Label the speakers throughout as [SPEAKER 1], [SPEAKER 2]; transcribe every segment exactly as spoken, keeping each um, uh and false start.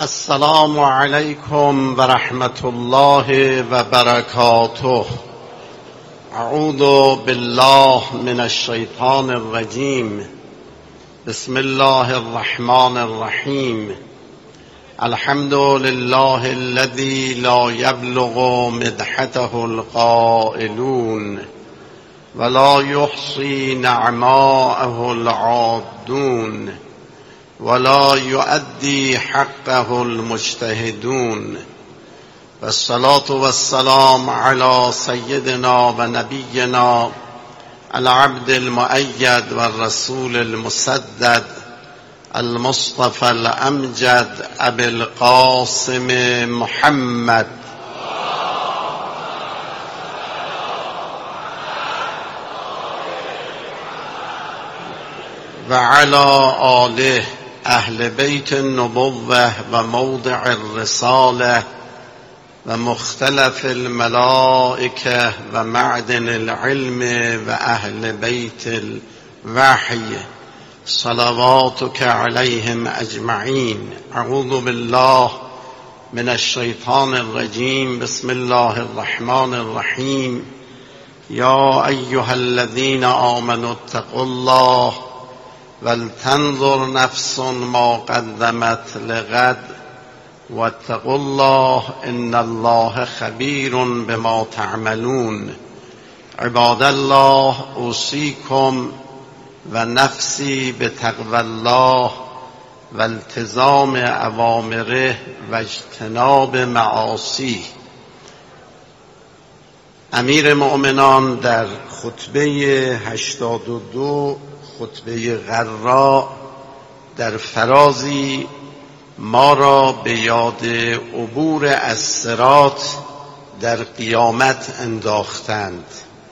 [SPEAKER 1] السلام علیکم و رحمت الله و برکاته. اعوذ بالله من الشیطان الرجیم. بسم الله الرحمن الرحیم. الحمد لله الذي لا يبلغ مدحته القائلون ولا يحصي نعماءه العادون ولا يؤدي حقه المجتهدون. والصلاة والسلام على سيدنا ونبينا العبد المؤيد والرسول المسدد المصطفى الأمجد أبي القاسم محمد وعلى آله اهل بیت النبوة و موضع الرساله و مختلف الملائکه و معدن العلم و اهل بیت الوحی صلواتک علیهم اجمعین. اعوذ بالله من الشیطان الرجیم. بسم الله الرحمن الرحیم. یا ایها الذین آمنوا اتقوا الله ولتنظر نفس ما قدمت لغد واتقوا الله ان الله خبیر بما تعملون. عباد الله، اوصیکم و نفسی بتقوی الله و التزام اوامره و اجتناب معاصیه. امیر مؤمنان در خطبه هشتاد و دو، خطبه غراء، در فرازی ما را به یاد عبور از صراط در قیامت انداختند.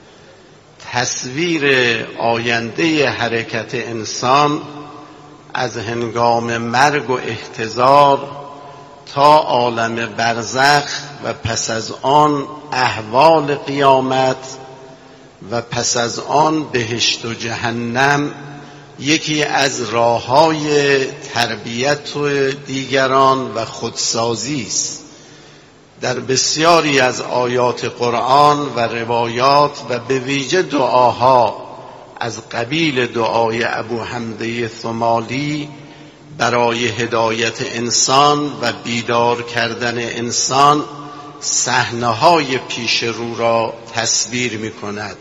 [SPEAKER 1] تصویر آینده حرکت انسان از هنگام مرگ و احتضار تا عالم برزخ و پس از آن احوال قیامت و پس از آن بهشت و جهنم یکی از راه‌های تربیت دیگران و خودسازی است. در بسیاری از آیات قرآن و روایات و به ویژه دعاها از قبیل دعای ابو حمزه ثمالی برای هدایت انسان و بیدار کردن انسان صحنه‌های پیش رو را تصویر می‌کند.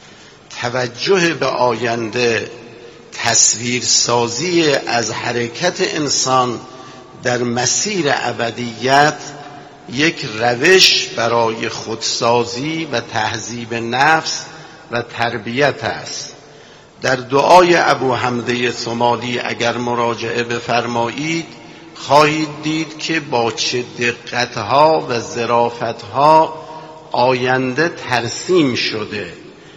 [SPEAKER 1] توجه به آینده، تصویرسازی از حرکت انسان در مسیر ابدیت یک روش برای خودسازی و تهذیب نفس و تربیت است. در دعای ابو حمزه ثمالی اگر مراجعه بفرمایید خواهید دید که با چه دقتها و ظرافتها آینده ترسیم شده.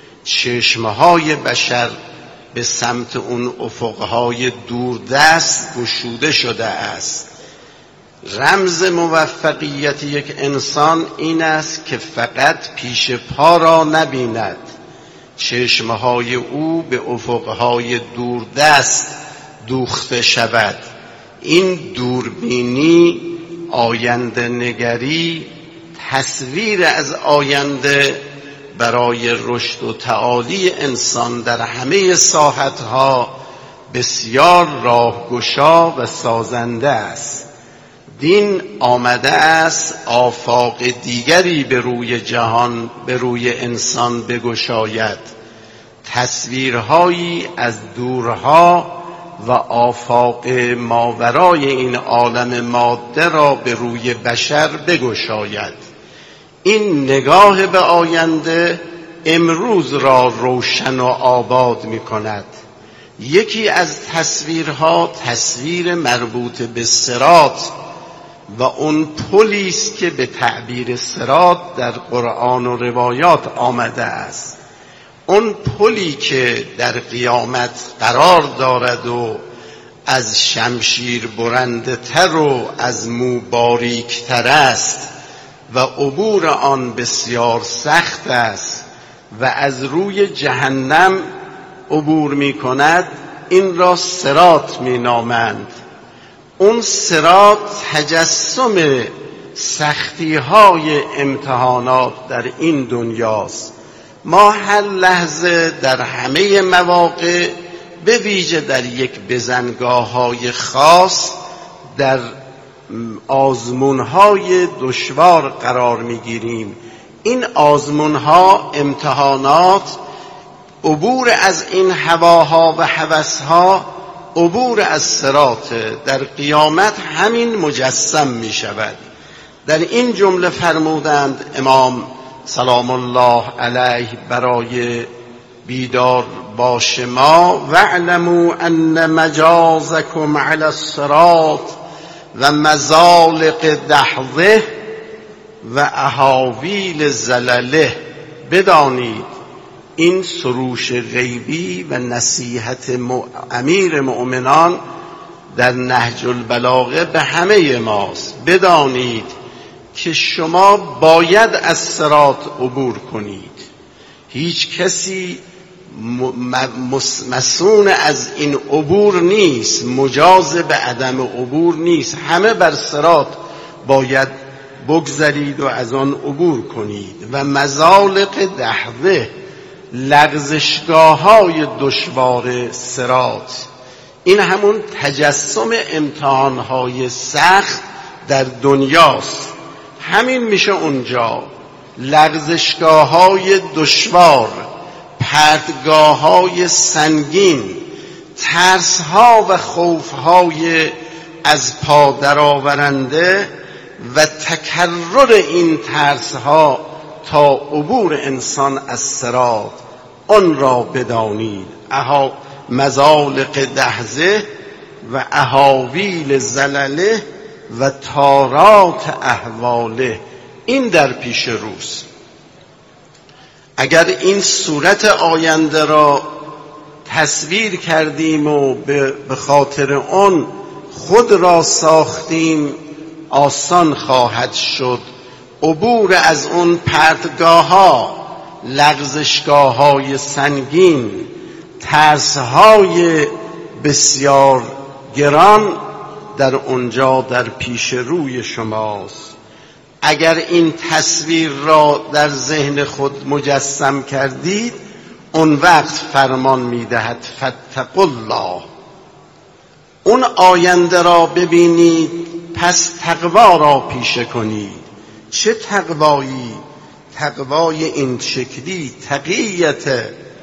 [SPEAKER 1] چشمهای بشر به سمت اون افقهای دوردست گشوده شده است. رمز موفقیت یک انسان این است که فقط پیش پا را نبیند، چشمهای او به افقهای دوردست دوخته شود. این دوربینی، آینده نگری، تصویر از آینده برای رشد و تعالی انسان در همه ساحتها بسیار راهگشا و سازنده است. دین آمده است آفاق دیگری به روی جهان، به روی انسان بگشاید. تصویرهایی از دورها و آفاق ماورای این عالم ماده را به روی بشر بگشاید. این نگاه به آینده امروز را روشن و آباد می کند. یکی از تصویرها تصویر مربوط به صراط و اون پلی است که به تعبیر صراط در قرآن و روایات آمده است. اون پلی که در قیامت قرار دارد و از شمشیر برنده تر و از مو باریک تر است و عبور آن بسیار سخت است و از روی جهنم عبور می کند، این را صراط می نامند. اون صراط تجسم سختی های امتحانات در این دنیاست. ما هر لحظه در همه مواقع، به ویژه در یک بزنگاه های خاص، در آزمون های دشوار قرار میگیریم. این آزمون ها، امتحانات، عبور از این هواها و هوسها، عبور از صراط در قیامت همین مجسم می شود. در این جمله فرمودند امام سلام الله علیه برای بیدار باش ما: واعلموا ان مجازکم علی الصراط و مزالق دحضه و اهاویل زلله. بدانید این سروش غیبی و نصیحت امیر مؤمنان در نهج البلاغه به همه ماست. بدانید که شما باید از صراط عبور کنید. هیچ کسی مسئول از این عبور نیست، مجاز به عدم عبور نیست. همه بر صراط باید بگذرید و از آن عبور کنید. و مزالق دحوه، لغزشگاه های دشوار صراط، این همون تجسم امتحان های سخت در دنیاست. همین میشه اونجا لغزشگاه های دشوار، پرتگاه های سنگین، ترس ها و خوف های از پا درآورنده و تکرر این ترس ها تا عبور انسان از صراط. آن را بدانید. اها مزالق دحضه و اهاویل زلله و تارات احواله، این در پیش روست. اگر این صورت آینده را تصویر کردیم و به خاطر آن خود را ساختیم، آسان خواهد شد عبور از اون پرتگاه ها، لغزشگاه های سنگین، ترس های بسیار گران در اونجا در پیش روی شماست. اگر این تصویر را در ذهن خود مجسم کردید، اون وقت فرمان میدهد فاتقوا الله. اون آینده را ببینید، پس تقوا را پیشه کنید. چه تقوایی؟ تقوای این شکلی، تقیت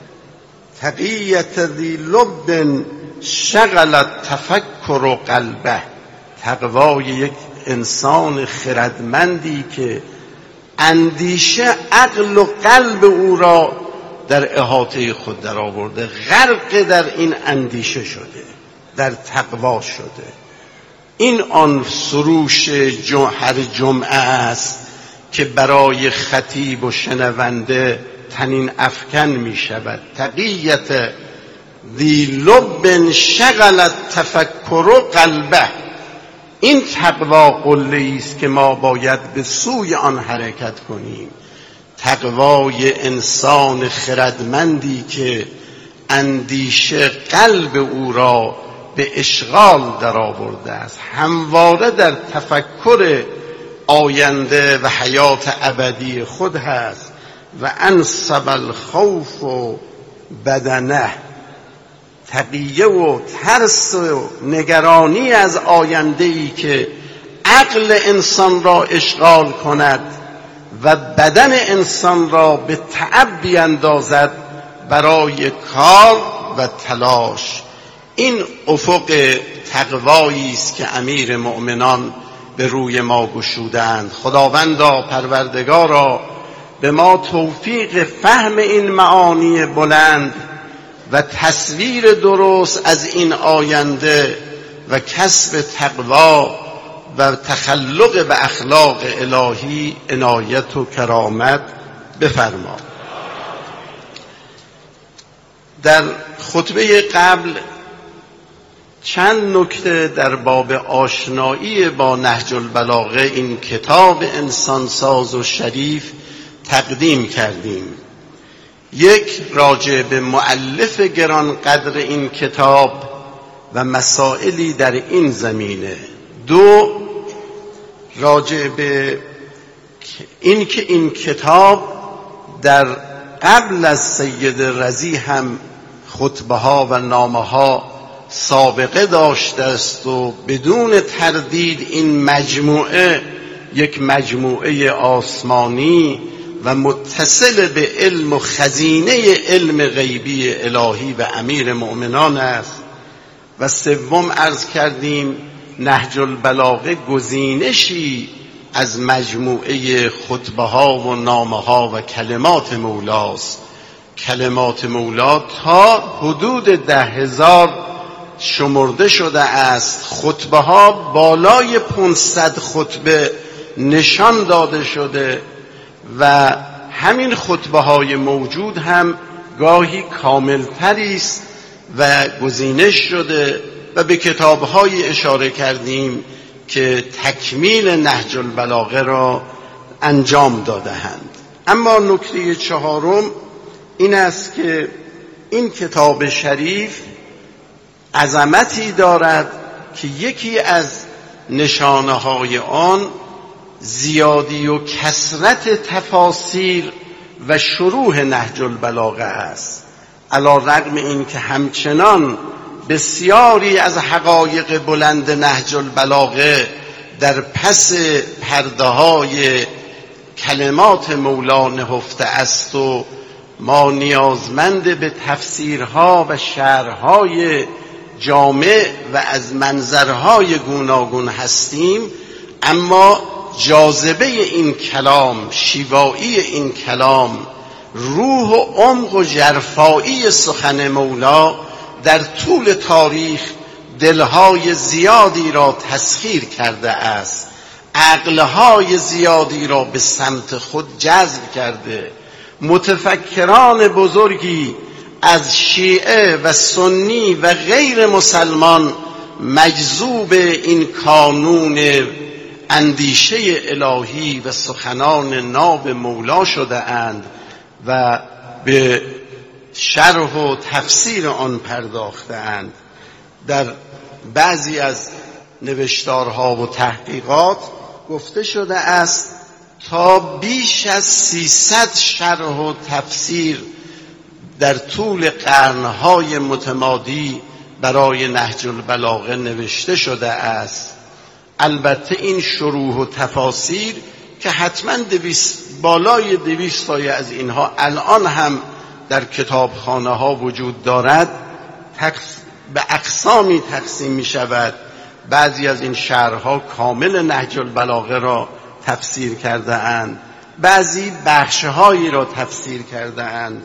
[SPEAKER 1] تقیت ذی لب شغلت تفکر قلبه. تقوای یک انسان خردمندی که اندیشه عقل و قلب او را در احاطه خود در آورده، غرق در این اندیشه شده، در تقوا شده. این آن سروش هر جمعه است که برای خطیب و شنونده تنین افکن می شود. تقیت ذی لب شغلت تفکر قلبه. این تقوا قله‌ای است که ما باید به سوی آن حرکت کنیم. تقوای انسان خردمندی که اندیشه قلب او را به اشغال در آورده است، همواره در تفکر آینده و حیات ابدی خود هست. و انصب الخوف و بدنه، تقیه و ترس و نگرانی از آینده‌ای که عقل انسان را اشغال کند و بدن انسان را به تعب بیندازد برای کار و تلاش. این افق تقوایی است که امیر مؤمنان به روی ما گشودند. خداوندا، پروردگارا، به ما توفیق فهم این معانی بلند و تصویر درست از این آینده و کسب تقوا و تخلق به اخلاق الهی عنایت و کرامت بفرما. در خطبه قبل چند نکته در باب آشنایی با نهج البلاغه، این کتاب انسانساز و شریف، تقدیم کردیم. یک، راجع به مؤلف گرانقدر این کتاب و مسائلی در این زمینه. دو، راجع به این که این کتاب در قبل از سید رضی هم خطبه ها و نامه ها سابقه داشته است و بدون تردید این مجموعه یک مجموعه آسمانی و متصل به علم و خزینه علم غیبی الهی و امیر مؤمنان است. و سوم عرض کردیم نهج البلاغه گزینشی از مجموعه خطبه ها و نامه ها و کلمات مولاست. کلمات مولا تا حدود ده هزار شمرده شده است. خطبه ها بالای پانصد خطبه نشان داده شده و همین خطبه های موجود هم گاهی کاملتری است و گزینش شده و به کتاب های اشاره کردیم که تکمیل نهج البلاغه را انجام داده‌اند. اما نکته چهارم این است که این کتاب شریف عظمتی دارد که یکی از نشانه های آن زیادی و کثرت تفاسیر و شروح نهج البلاغه است. علی رغم این که همچنان بسیاری از حقایق بلند نهج البلاغه در پس پرده های کلمات مولا نهفته است و ما نیازمند به تفسیرها و شرحهای جامع و از منظرهای گوناگون هستیم، اما جاذبه این کلام، شیوایی این کلام، روح و عمق و ژرفایی سخن مولا در طول تاریخ دلهای زیادی را تسخیر کرده است، عقلهای زیادی را به سمت خود جذب کرده. متفکران بزرگی از شیعه و سنی و غیر مسلمان مجذوب این کانون اندیشه الهی و سخنان ناب مولا شده اند و به شرح و تفسیر آن پرداخته اند. در بعضی از نوشتارها و تحقیقات گفته شده است تا بیش از سیصد شرح و تفسیر در طول قرنهای متمادی برای نهج البلاغه نوشته شده است. البته این شروح و تفاسیر که حتما دویست بالای دویست تای از اینها الان هم در کتابخانه ها وجود دارد، به اقسامی تقسیم می شود. بعضی از این شرحها کامل نهج البلاغه را تفسیر کرده اند، بعضی بخشهایی را تفسیر کرده اند.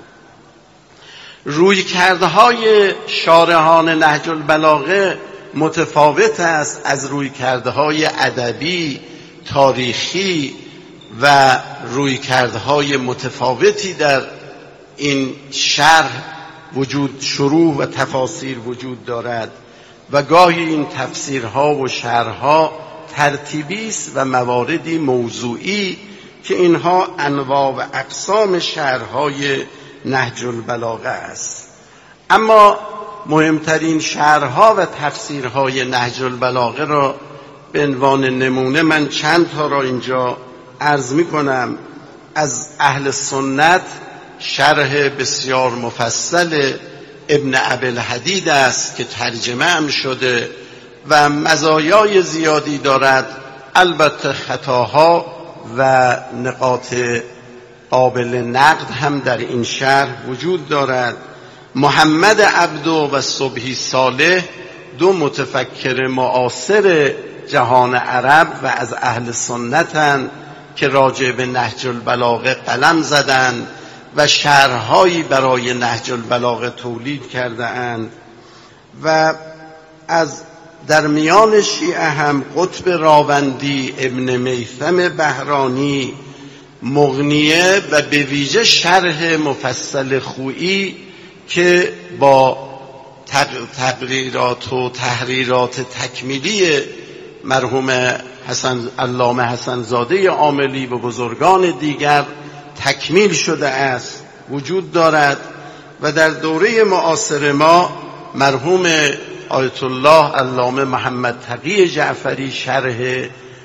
[SPEAKER 1] روی کرده های شارحان نهج البلاغه متفاوت است از روی کرده های ادبی، تاریخی و روی کرده های متفاوتی در این شرح وجود، شروح و تفاسیر وجود دارد و گاهی این تفسیرها و شرحها ترتیبی است و مواردی موضوعی که اینها انواع و اقسام شرحهای نهج البلاغه است. اما مهمترین شرحها و تفسیرهای نهج البلاغه را به عنوان نمونه من چند تا را اینجا عرض می کنم. از اهل سنت شرح بسیار مفصل ابن ابی‌الحدید است که ترجمه هم شده و مزایای زیادی دارد. البته خطاها و نقاط قابل نقد هم در این شرح وجود دارد. محمد عبدو و صبحی صالح دو متفکر معاصر جهان عرب و از اهل سنتند که راجع به نهج البلاغه قلم زدند و شرحهایی برای نهج البلاغه تولید کرده اند. و از در میان شیعه هم قطب راوندی، ابن میثم بهرانی، مغنیه و به ویژه شرح مفصل خویی که با تقریرات و تحریرات تکمیلی مرحوم حسن علامه حسن زاده عاملی و بزرگان دیگر تکمیل شده است وجود دارد. و در دوره معاصر ما مرحوم آیت الله علامه محمد تقی جعفری شرح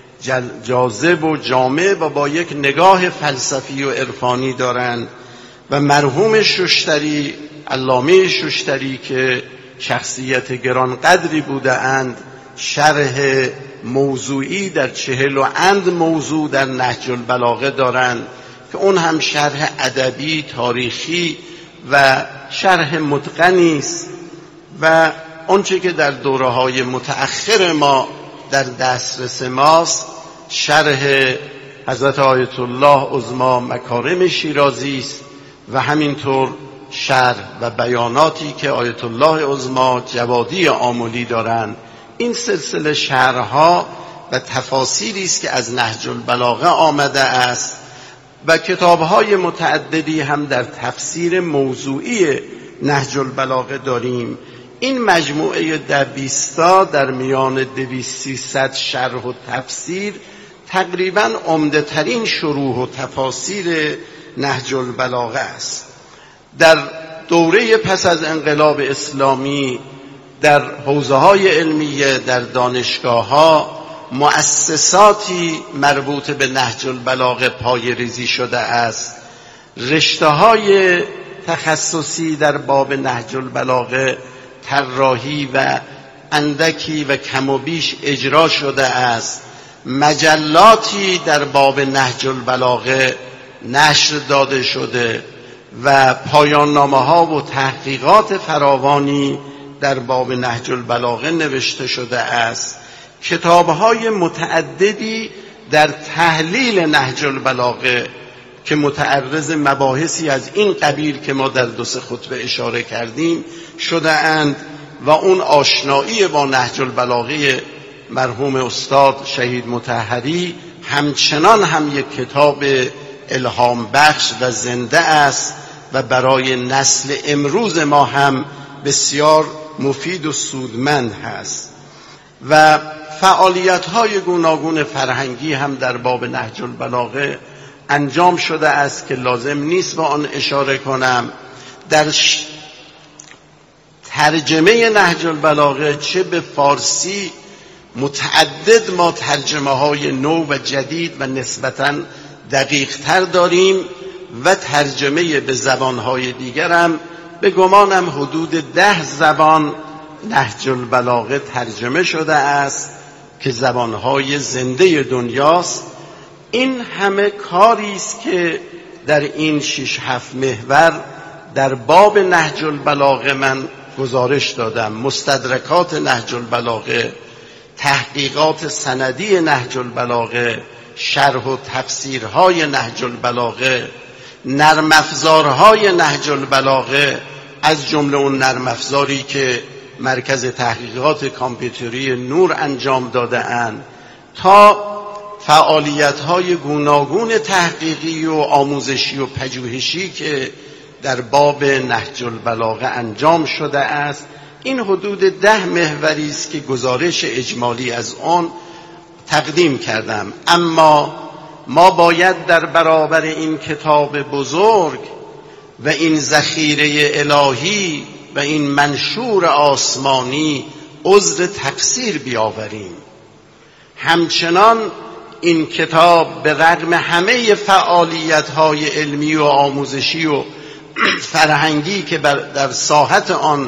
[SPEAKER 1] جاذب و جامع و با یک نگاه فلسفی و عرفانی دارند و مرحوم ششتری، علامه ششتری که شخصیت گرانقدری بوده اند، شرح موضوعی در چهل و اند موضوع در نهج البلاغه دارند که اون هم شرح ادبی، تاریخی و شرح متقنی است و آنچه که در دوره‌های متأخر ما در دسترس ماست شرح حضرت آیت الله عظما مکارم شیرازی است و همینطور شرح و بیاناتی که آیت الله عظما جوادی آملی دارند. این سلسله شرح‌ها و تفاسیری است که از نهج البلاغه آمده است و کتاب‌های متعددی هم در تفسیر موضوعی نهج البلاغه داریم. این مجموعه در بیستا در میان دویست سیصد شرح و تفسیر تقریباً عمده ترین شروح و تفاسیر نهج البلاغه است. در دوره پس از انقلاب اسلامی در حوزه‌های علمیه، در دانشگاه‌ها مؤسساتی مربوط به نهج البلاغه پایه‌ریزی شده است. رشته‌های تخصصی در باب نهج البلاغه طراحی و اندکی و کم و بیش اجرا شده است. مجلاتی در باب نهج البلاغه نشر داده شده و پایان نامه‌ها و تحقیقات فراوانی در باب نهج البلاغه نوشته شده است. کتاب‌های متعددی در تحلیل نهج البلاغه که متعرض مباحثی از این قبیل که ما در دو سه خطبه اشاره کردیم شده اند و اون آشنایی با نهج البلاغه مرحوم استاد شهید مطهری همچنان هم یک کتاب الهام بخش و زنده است و برای نسل امروز ما هم بسیار مفید و سودمند هست و فعالیت‌های گوناگون فرهنگی هم در باب نهج البلاغه انجام شده است که لازم نیست به آن اشاره کنم. در ترجمه نهج البلاغه چه به فارسی متعدد ما ترجمه های نو و جدید و نسبتاً دقیق تر داریم و ترجمه به زبانهای دیگر هم به گمانم حدود ده زبان نهج البلاغه ترجمه شده است که زبانهای زنده دنیاست. این همه کاری است که در این شش هفت محور در باب نهج البلاغه من گزارش دادم. مستدرکات نهج البلاغه، تحقیقات سندی نهج البلاغه، شرح و تفسیرهای نهج البلاغه، نرم افزارهای نهج البلاغه، از جمله اون نرم افزاری که مرکز تحقیقات کامپیوتری نور انجام داده اند تا فعالیت‌های گوناگون تحقیقی و آموزشی و پژوهشی که در باب نهج البلاغه انجام شده است. این حدود ده محوری است که گزارش اجمالی از آن تقدیم کردم. اما ما باید در برابر این کتاب بزرگ و این ذخیره الهی و این منشور آسمانی عذر تقصیر بیاوریم. همچنان این کتاب به رغم همه فعالیت‌های علمی و آموزشی و فرهنگی که در ساحت آن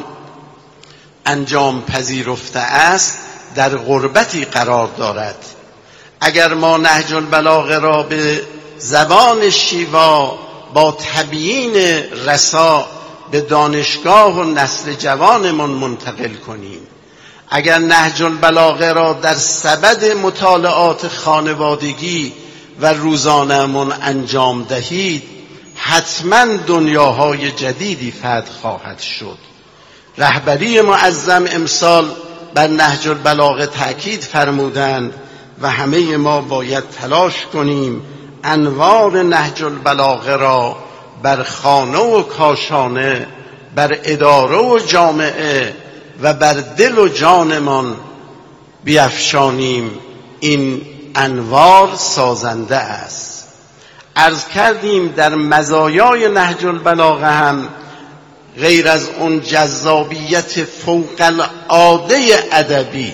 [SPEAKER 1] انجام پذیرفته است در غربتی قرار دارد. اگر ما نهج البلاغه را به زبان شیوا با تبیین رسا به دانشگاه و نسل جوانمان منتقل کنیم، اگر نهج البلاغه را در سبد مطالعات خانوادگی و روزانه‌مون انجام دهید، حتما دنیاهای جدیدی فتح خواهد شد. رهبری معظم امسال بر نهج البلاغه تأکید فرمودند و همه ما باید تلاش کنیم انوار نهج البلاغه را بر خانه و کاشانه، بر اداره و جامعه و بر دل و جانمان بیفشانیم. این انوار سازنده است. عرض کردیم در مزایای نهج البلاغه هم غیر از اون جذابیت فوق العاده ادبی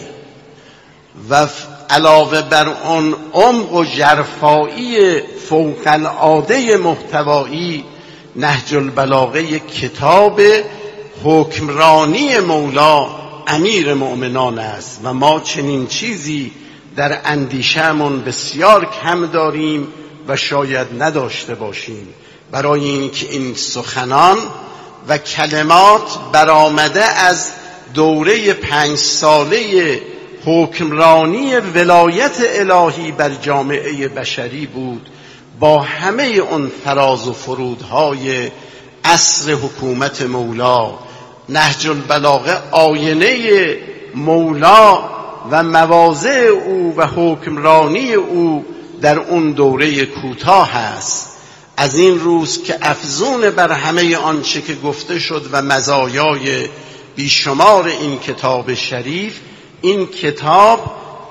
[SPEAKER 1] و علاوه بر اون عمق و ژرفایی فوق العاده محتوایی، نهج البلاغه یک کتاب حکمرانی مولا امیر مؤمنان است و ما چنین چیزی در اندیشه‌مون بسیار کم داریم و شاید نداشته باشیم، برای اینکه این سخنان و کلمات برآمده از دوره پنج ساله حکمرانی ولایت الهی بر جامعه بشری بود، با همه اون فراز و فرودهای عصر حکومت مولا. نهج البلاغه آینه مولا و مواضع او و حکمرانی او در اون دوره کوتاه است. از این روز که افزون بر همه آنچه که گفته شد و مزایای بیشمار این کتاب شریف، این کتاب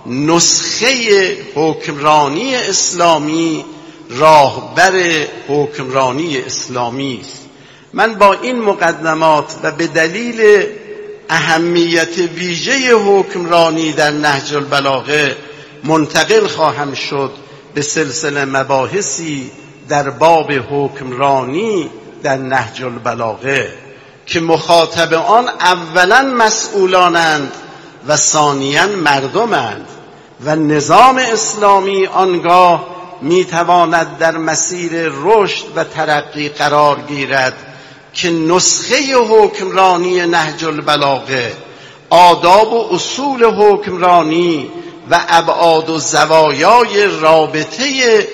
[SPEAKER 1] نسخه حکمرانی اسلامی، راهبر حکمرانی اسلامی است. من با این مقدمات و به دلیل اهمیت ویژه حکمرانی در نهج البلاغه منتقل خواهم شد به سلسله مباحثی در باب حکمرانی در نهج البلاغه که مخاطب آن اولا مسئولانند و ثانیاً مردمند و نظام اسلامی آنگاه میتواند در مسیر رشد و ترقی قرار گیرد که نسخه حکمرانی نهج البلاغه، آداب و اصول حکمرانی و ابعاد و زوایای رابطه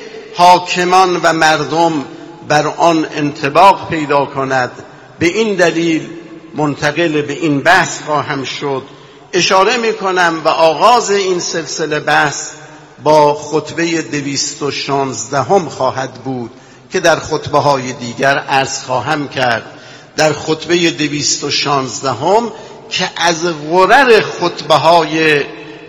[SPEAKER 1] حاکمان و مردم بر آن انطباق پیدا کند. به این دلیل منتقل به این بحث خواهم شد. اشاره می کنم و آغاز این سلسله بحث با خطبه دویست و شانزدهم خواهد بود که در خطبه های دیگر عرض خواهم کرد. در خطبه دویست و شانزدهم که از غرر خطبه های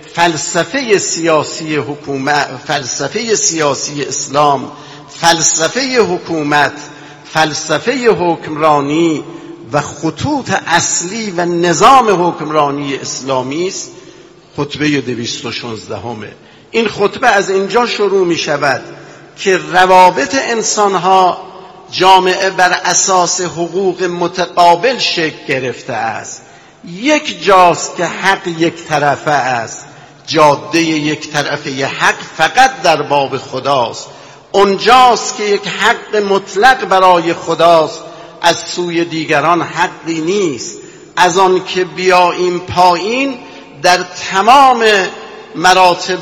[SPEAKER 1] فلسفه سیاسی حکومت، فلسفه سیاسی اسلام، فلسفه حکومت، فلسفه حکمرانی و خطوط اصلی و نظام حکمرانی اسلامی است، خطبه دویست و شانزدهمه. این خطبه از اینجا شروع می شود که روابط انسانها جامعه بر اساس حقوق متقابل شکل گرفته است. یک جاست که حق یک طرفه است، جاده یک طرفه حق فقط در باب خداست. اونجاست که یک حق مطلق برای خداست، از سوی دیگران حقی نیست. از آن که بیاییم پایین در تمام مراتب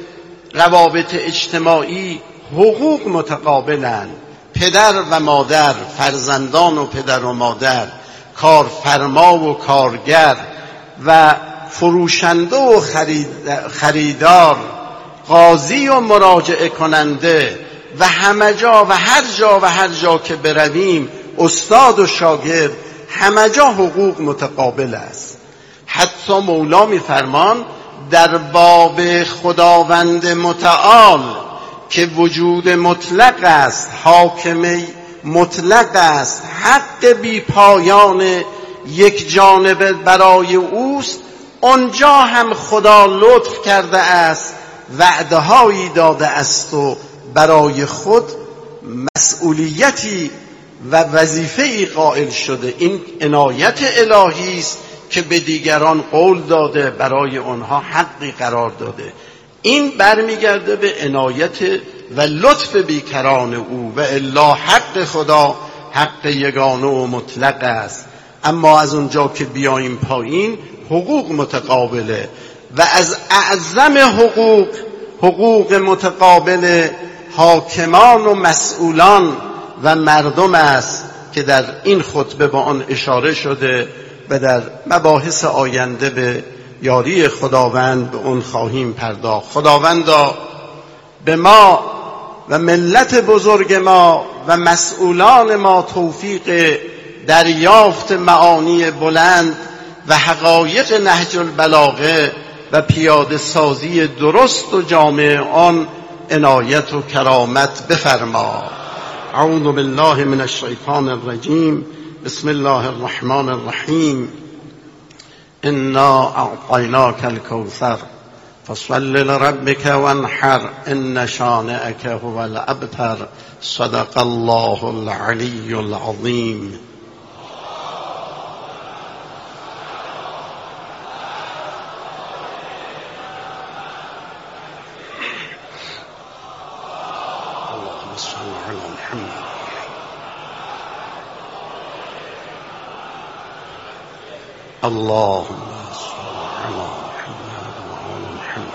[SPEAKER 1] روابط اجتماعی حقوق متقابلند. پدر و مادر، فرزندان و پدر و مادر، کارفرما و کارگر و فروشنده و خریدار، قاضی و مراجعه کننده و همه جا و هر جا و هر جا که برویم، استاد و شاگرد، همه جا حقوق متقابل است. حتی مولا می‌فرمان در باب خداوند متعال که وجود مطلق است، حاکم مطلق است، حق بی پایان یک جانبه برای اوست، اونجا هم خدا لطف کرده است، وعده هایی داده است و برای خود مسئولیتی و وظیفه‌ای قائل شده. این عنایت الهی است که به دیگران قول داده، برای آنها حقی قرار داده. این برمیگرده به عنایت و لطف بیکران او، و الا حق خدا حق یگانه و مطلق است. اما از اونجا که بیاییم پایین، حقوق متقابله و از اعظم حقوق حقوق متقابل حاکمان و مسئولان و مردم است که در این خطبه با آن اشاره شده و در مباحث آینده به یاری خداوند به اون خواهیم پرداخت. خداوندا به ما و ملت بزرگ ما و مسئولان ما توفیق دریافت معانی بلند و حقایق نهج البلاغه و پیاده سازی درست و جامع آن عنایت و کرامت بفرما. اعوذ بالله من الشیطان الرجیم. بسم الله الرحمن الرحیم. انا اعطیناک الکوثر فصل لربک وانحر ان شانئک هو الابتر. صدق الله العلی العظیم. اللهم صل علی محمد. اللهم صل علی محمد وعلى محمد.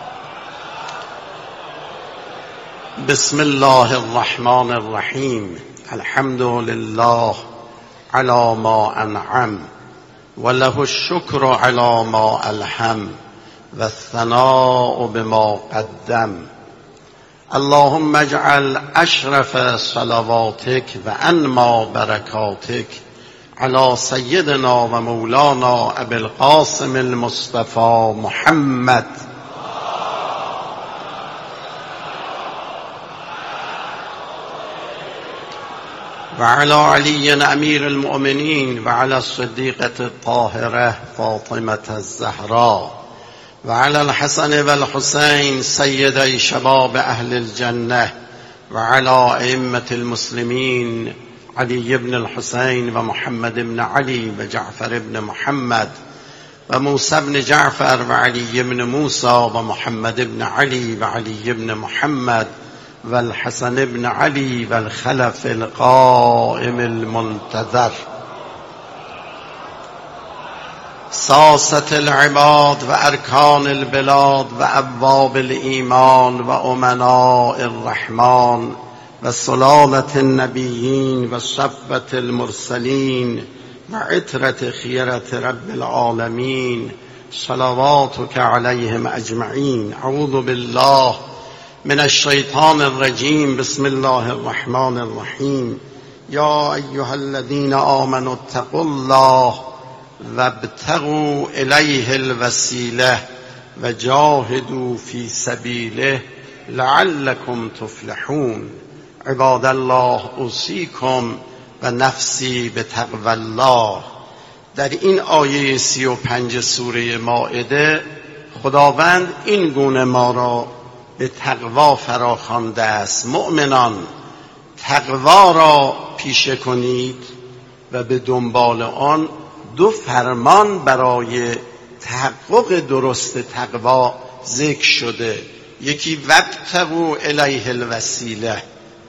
[SPEAKER 1] بسم الله الرحمن الرحیم. الحمد لله على ما انعم وله الشكر على ما الهم والثناء بما قدم. اللهم اجعل اشرف صلواتك وانما بركاتك على سيدنا ومولانا ابي القاسم المصطفى محمد وعلى علي امير المؤمنين وعلى الصديقة الطاهرة فاطمة الزهراء وعلى الحسن والحسين سيدي شباب اهل الجنة وعلى ائمة المسلمين علي بن الحسين ومحمد بن علي وجعفر بن محمد وموسى بن جعفر وعلي بن موسى ومحمد بن علي وعلي بن محمد والحسن بن علي والخلف القائم المنتظر. ساسة العباد وأركان البلاد وأبواب الإيمان وأمناء الرحمن وسلالة النبيين وصفوة المرسلين وعترة خيرة رب العالمين صلواتك عليهم أجمعين. أعوذ بالله من الشيطان الرجيم. بسم الله الرحمن الرحيم. يا أيها الذين آمنوا اتقوا الله وابتغوا إليه الوسيلة وجاهدوا في سبيله لعلكم تفلحون. عباد الله اوصیکم و نفسی به تقوی الله. در این آیه سی و پنج سوره مائده خداوند این گونه ما را به تقوا فراخوانده است: مؤمنان تقوا را پیشه کنید و به دنبال آن دو فرمان برای تحقق درست تقوا ذکر شده. یکی وابتغوا الیه الوسیله،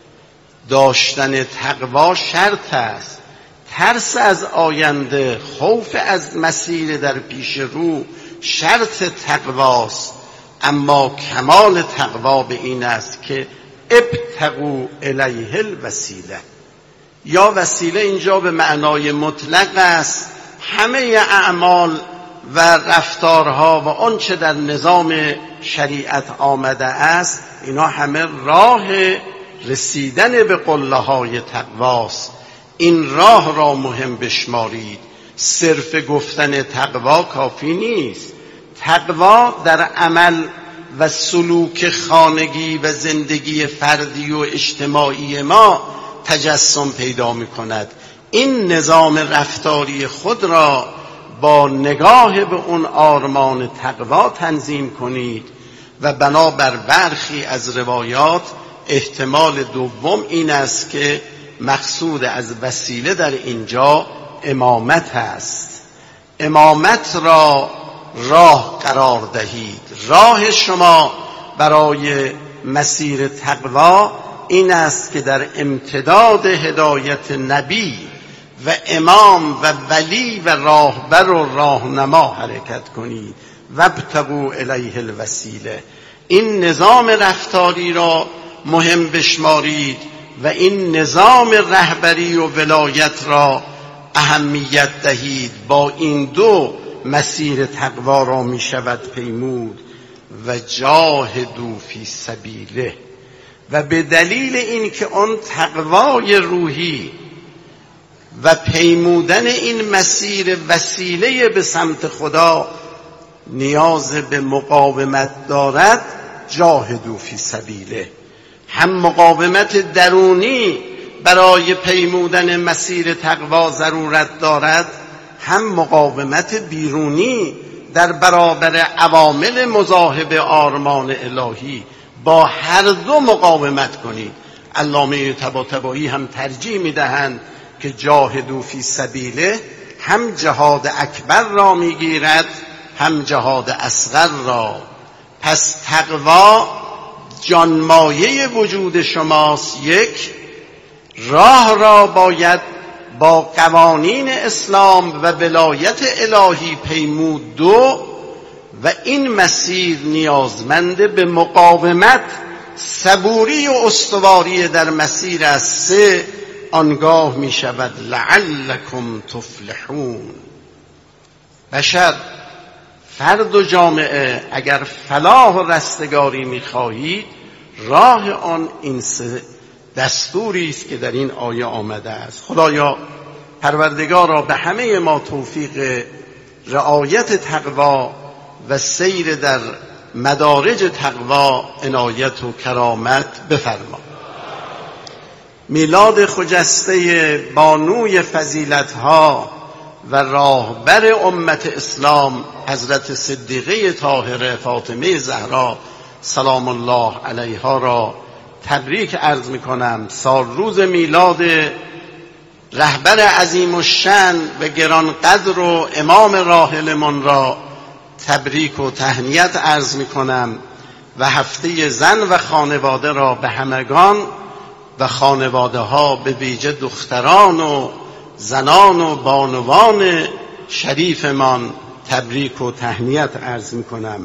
[SPEAKER 1] داشتن تقوا شرط است. ترس از آینده، خوف از مسیر در پیش رو شرط تقواست، اما کمال تقوا به این است که ابتغوا الیه الوسیله. یا وسیله اینجا به معنای مطلق است. همه اعمال و رفتارها و آنچه در نظام شریعت آمده است اینا همه راه رسیدن به قله های تقواست. این راه را مهم بشمارید. صرف گفتن تقوا کافی نیست. تقوا در عمل و سلوک خانگی و زندگی فردی و اجتماعی ما تجسم پیدا می کند. این نظام رفتاری خود را با نگاه به اون آرمان تقوا تنظیم کنید و بنابر برخی از روایات احتمال دوم این است که مقصود از وسیله در اینجا امامت است. امامت را راه قرار دهید. راه شما برای مسیر تقوا این است که در امتداد هدایت نبی و امام و ولی و راهبر و راهنما حرکت کنید. وابتغوا الیه الوسیله. این نظام رفتاری را مهم بشمارید و این نظام رهبری و ولایت را اهمیت دهید. با این دو مسیر تقوا را می شود پیمود. و جاهدوا فی سبیله. و به دلیل اینکه آن تقوای روحی و پیمودن این مسیر وسیله به سمت خدا نیاز به مقاومت دارد، جاهدوا فی سبیله. هم مقاومت درونی برای پیمودن مسیر تقوا ضرورت دارد، هم مقاومت بیرونی در برابر عوامل مذاهب آرمان الهی. با هر دو مقاومت کنید. علامه طباطبایی هم ترجیح میدهند که جاهدوا فی سبیله هم جهاد اکبر را میگیرد هم جهاد اصغر را. پس تقوا جانمایه وجود شماست. یک، راه را باید با قوانین اسلام و ولایت الهی پیمود. دو، و این مسیر نیازمند به مقاومت، صبوری و استواری در مسیر است. سه، آنگاه می شود لعلکم تفلحون. بشر، فرد و جامعه اگر فلاح و رستگاری می خواهید، راه آن این سه دستوری است که در این آیه آمده است. خدایا پروردگارا به همه ما توفیق رعایت تقوا و سیر در مدارج تقوا عنایت و کرامت بفرما. میلاد خجسته بانوی فضیلت‌ها و راهبر امت اسلام حضرت صدیقه طاهره فاطمه زهرا سلام الله علیها را تبریک عرض می‌کنم. سال روز میلاد رهبر عظیم الشأن و گرانقدر و امام راحلمان را تبریک و تهنیت عرض می‌کنم و هفته زن و خانواده را به همگان و خانواده ها به ویژه دختران و زنان و بانوان شریفمان تبریک و تهنیت عرض می‌کنم.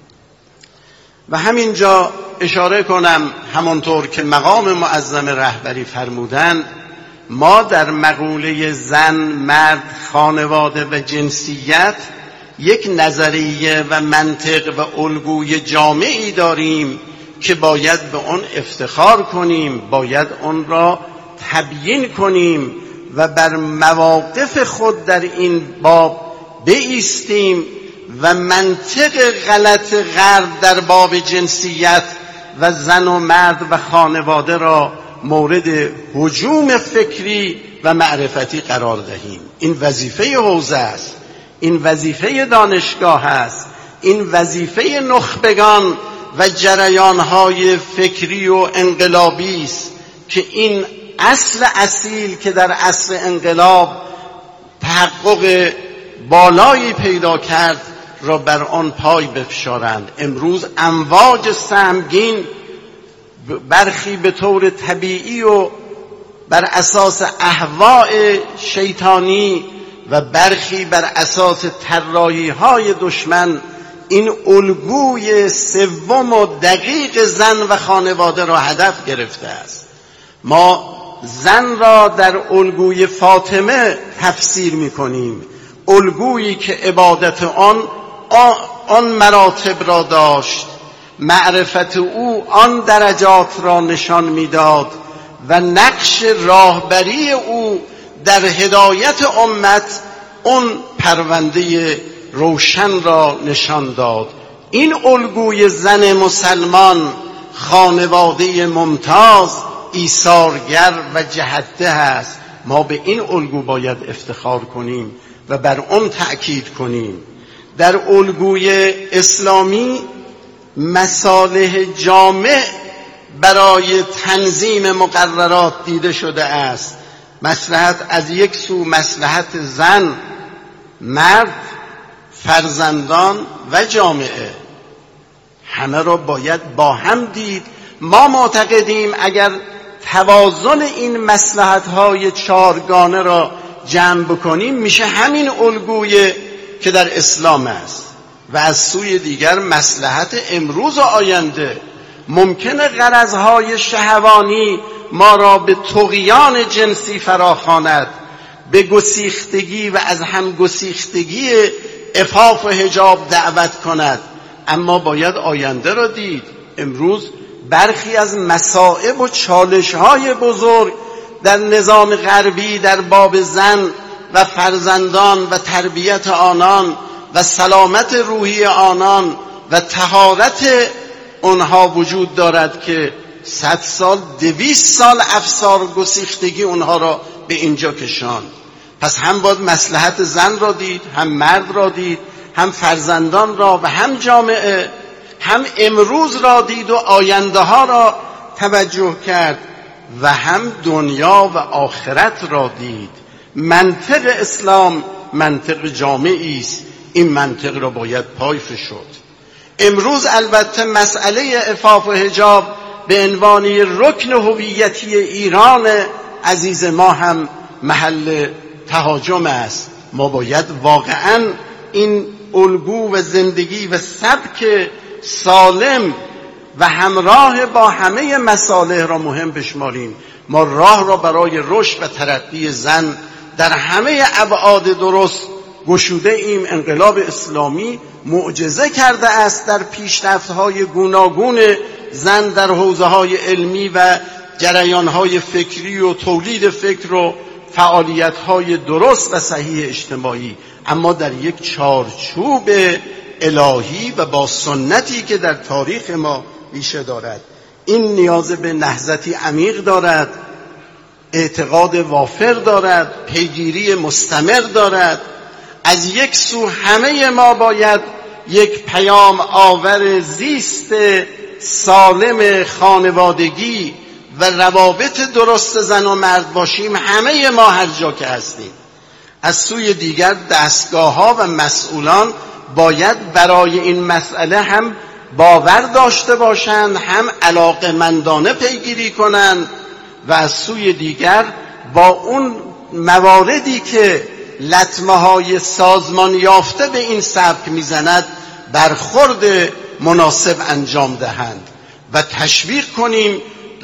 [SPEAKER 1] و همینجا اشاره کنم همانطور که مقام معظم رهبری فرمودند، ما در مقوله زن، مرد، خانواده و جنسیت یک نظریه و منطق و الگوی جامعی داریم که باید به آن افتخار کنیم، باید آن را تبیین کنیم و بر مواقف خود در این باب بایستیم و منطق غلط غرب در باب جنسیت و زن و مرد و خانواده را مورد هجوم فکری و معرفتی قرار دهیم. این وظیفه حوزه است، این وظیفه دانشگاه است، این وظیفه نخبگان و جریانهای فکری و انقلابی است که این اصل اصیل که در اصل انقلاب تحقق بالایی پیدا کرد را بر آن پای بفشارند. امروز امواج سهمگین، برخی به طور طبیعی و بر اساس اهواء شیطانی و برخی بر اساس طراحی‌های دشمن، این الگوی سوم و دقیق زن و خانواده را هدف گرفته است. ما زن را در الگوی فاطمه تفسیر می‌کنیم، الگویی که عبادت آن آن مراتب را داشت، معرفت او آن درجات را نشان می‌داد و نقش راهبری او در هدایت امت اون پرونده روشن را نشان داد. این الگوی زن مسلمان، خانواده ممتاز، ایثارگر و جهته است. ما به این الگو باید افتخار کنیم و بر آن تأکید کنیم. در الگوی اسلامی مصالح جامع برای تنظیم مقررات دیده شده است. مصلحت از یک سو مصلحت زن، مرد، فرزندان و جامعه، همه را باید با هم دید. ما معتقدیم اگر توازن این مصلحت‌های چارگانه را جمع بکنیم میشه همین الگوی که در اسلام است. و از سوی دیگر مصلحت امروز و آینده. ممکنه غرضهای شهوانی ما را به طغیان جنسی فراخواند، به گسیختگی و از هم گسیختگی عفاف و حجاب دعوت کند، اما باید آینده را دید. امروز برخی از مصائب و چالش‌های بزرگ در نظام غربی در باب زن و فرزندان و تربیت آنان و سلامت روحی آنان و طهارت آنها وجود دارد که صد سال دویست سال افسار گسیختگی اونها را به اینجا کشاند. پس هم باید مصلحت زن را دید، هم مرد را دید، هم فرزندان را و هم جامعه، هم امروز را دید و آینده ها را توجه کرد و هم دنیا و آخرت را دید. منطق اسلام منطق جامعی است، این منطق را باید پای فشرد. امروز البته مسئله عفاف و حجاب به عنوان رکن هویتی ایران عزیز ما هم محل تهاجم است. ما باید واقعا این الگو و زندگی و سبک سالم و همراه با همه مصالح را مهم بشماریم. ما راه را برای رشد و ترقی زن در همه ابعاد درست گشوده ایم. انقلاب اسلامی معجزه کرده است در پیشرفت‌های گوناگون زن در حوزه‌های علمی و جریان‌های فکری و تولید فکر و فعالیت‌های درست و صحیح اجتماعی، اما در یک چارچوب الهی و با سنتی که در تاریخ ما ریشه دارد. این نیاز به نهضتی عمیق دارد، اعتقاد وافر دارد، پیگیری مستمر دارد. از یک سو همه ما باید یک پیام آور زیست سالم خانوادگی و روابط درست زن و مرد باشیم، همه ما هر جا که هستیم. از سوی دیگر دستگاه‌ها و مسئولان باید برای این مسئله هم باور داشته باشند، هم علاقه‌مندانه پیگیری کنند و از سوی دیگر با اون مواردی که لطمه‌های سازمان یافته به این سبک میزند برخورد مناسب انجام دهند و تشویق کنیم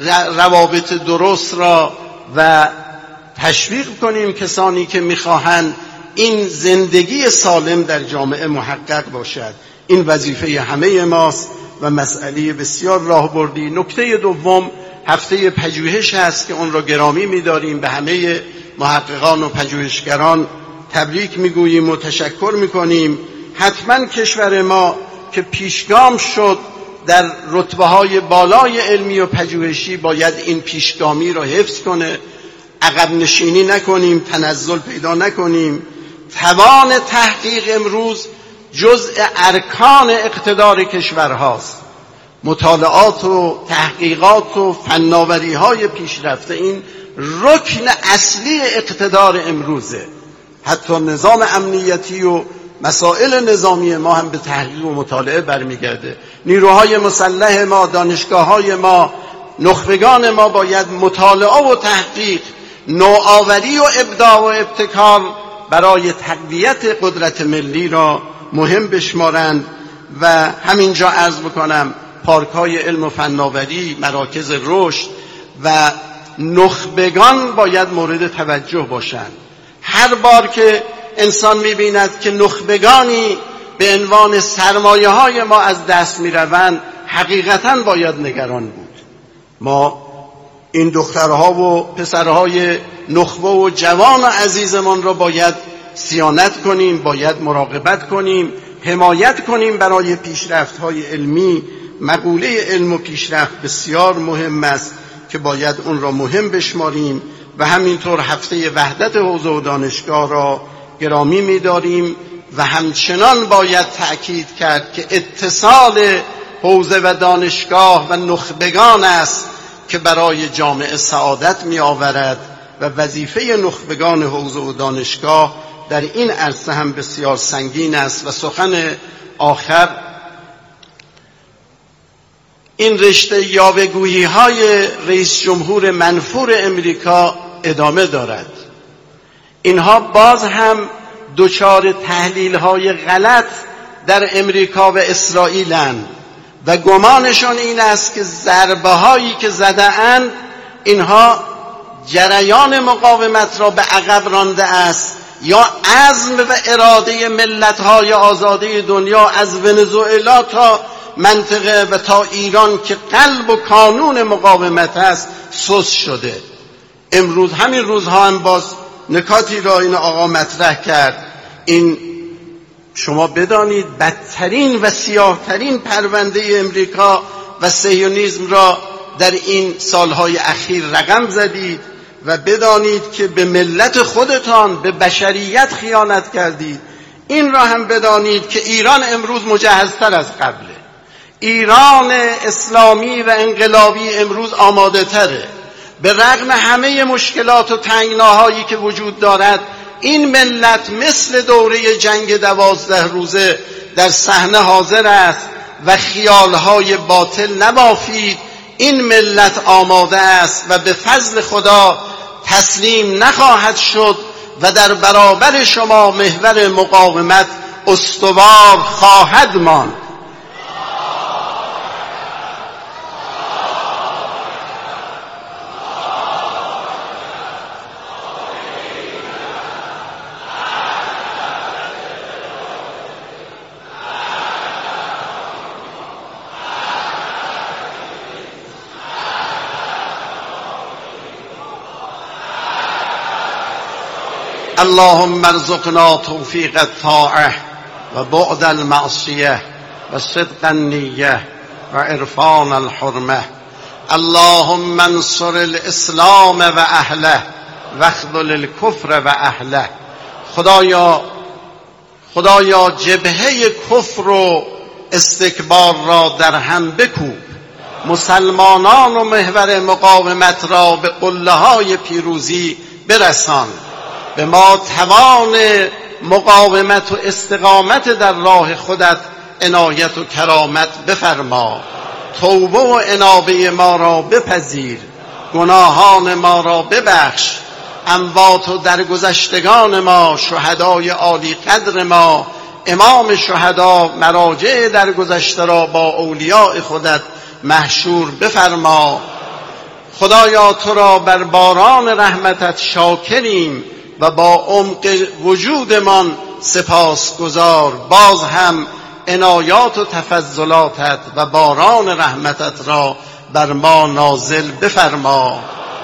[SPEAKER 1] روابط درست را و تشویق کنیم کسانی که میخواهند این زندگی سالم در جامعه محقق باشد. این وظیفه همه ماست و مسئله بسیار راهبردی. نکته دوم هفته پژوهش است که اون را گرامی می‌داریم. به همه محققان و پژوهشگران تبریک میگوییم و تشکر میکنیم. حتما کشور ما که پیشگام شد در رتبه‌های بالای علمی و پژوهشی باید این پیشگامی را حفظ کنه، عقب نشینی نکنیم، تنزل پیدا نکنیم. توان تحقیق امروز جزء ارکان اقتدار کشورهاست. مطالعات و تحقیقات و فناوری‌های پیشرفته این رکن اصلی اقتدار امروزه. حتی نظام امنیتی و مسائل نظامی ما هم به تحقیق و مطالعه برمیگرده. نیروهای مسلح ما، دانشگاه‌های ما، نخبگان ما باید مطالعه و تحقیق، نوآوری و ابداع و ابتکار برای تقویت قدرت ملی را مهم بشمارند. و همینجا عرض بکنم پارک‌های علم و فناوری، مراکز رشد و نخبگان باید مورد توجه باشند. هر بار که انسان می‌بیند که نخبگانی به عنوان سرمایه‌های ما از دست می‌روند، حقیقتاً باید نگران بود. ما این دخترها و پسرهای نخبه و جوان و عزیزمان را باید صیانت کنیم، باید مراقبت کنیم، حمایت کنیم برای پیشرفت‌های علمی. مقوله علم و پیشرفت بسیار مهم است که باید اون را مهم بشماریم و همینطور هفته وحدت حوزه و دانشگاه را گرامی می‌داریم و همچنان باید تأکید کرد که اتصال حوزه و دانشگاه و نخبگان است که برای جامعه سعادت می‌آورد و وظیفه نخبگان حوزه و دانشگاه در این عرصه هم بسیار سنگین است. و سخن آخر، این رشته یاوه‌گویی‌های رئیس جمهور منفور امریکا ادامه دارد. اینها باز هم دچار تحلیل‌های غلط در امریکا و اسرائیلند و گمانشان این است که ضربه‌هایی که زده‌اند اینها جریان مقاومت را به عقب رانده است یا عزم و اراده ملت‌های آزاده دنیا از ونزوئلا تا منطقه و تا ایران که قلب و کانون مقاومت است سست شده. امروز همین روزها هم باز نکاتی را این آقا مطرح کرد. این شما بدانید بدترین و سیاهترین پرونده امریکا و صهیونیسم را در این سالهای اخیر رقم زدید و بدانید که به ملت خودتان، به بشریت خیانت کردید. این را هم بدانید که ایران امروز مجهزتر از قبله. ایران اسلامی و انقلابی امروز آماده تره. به رغم همه مشکلات و تنگناهایی که وجود دارد، این ملت مثل دوره جنگ دوازده روزه در صحنه حاضر است و خیالهای باطل نبافید. این ملت آماده است و به فضل خدا تسلیم نخواهد شد و در برابر شما محور مقاومت استوار خواهد ماند. اللهم ارزقنا توفیق الطاعه و بعد المعصیه و صدق النیه و عرفان الحرمه. اللهم انصر الاسلام و اهله و اخذل الکفر و اهله. خدایا خدایا جبهه کفر و استکبار را در هم بکوب، مسلمانان و محور مقاومت را به قله های پیروزی برسان. به ما توان مقاومت و استقامت در راه خودت عنایت و کرامت بفرما. توبه و انابه ما را بپذیر، گناهان ما را ببخش. اموات و درگذشتگان ما، شهدای عالی قدر ما، امام شهدا، مراجع درگذشته را با اولیاء خودت محشور بفرما. خدایا تو را بر باران رحمتت شاکریم و با عمق وجودمان سپاسگزار. باز هم عنایات و تفضلاتت و باران رحمتت را بر ما نازل بفرما.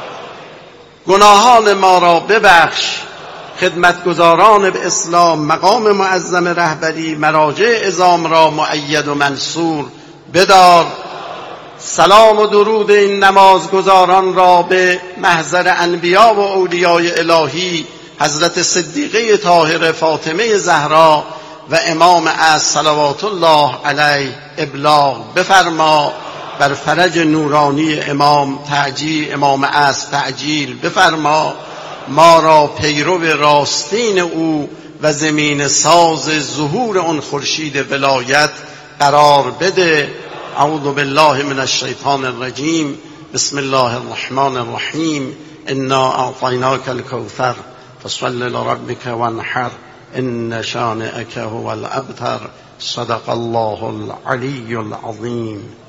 [SPEAKER 1] گناهان ما را ببخش. خدمتگزاران به اسلام، مقام معظم رهبری، مراجع عظام را مؤید و منصور بدار. سلام و درود این نمازگزاران را به محضر انبیا و اولیاء الهی حضرت صدیقه طاهره فاطمه زهرا و امام اعظم صلوات الله علیه ابلاغ بفرما. بر فرج نورانی امام تعجیل امام اعظم تعجیل بفرما. ما را پیرو راستین او و زمین ساز ظهور آن خورشید ولایت قرار بده. اعوذ بالله من الشیطان الرجیم. بسم الله الرحمن الرحیم. انا اعطیناک الکوثر فصل لربک وانحر ان شانئک هو الابتر. صدق الله العلی العظیم.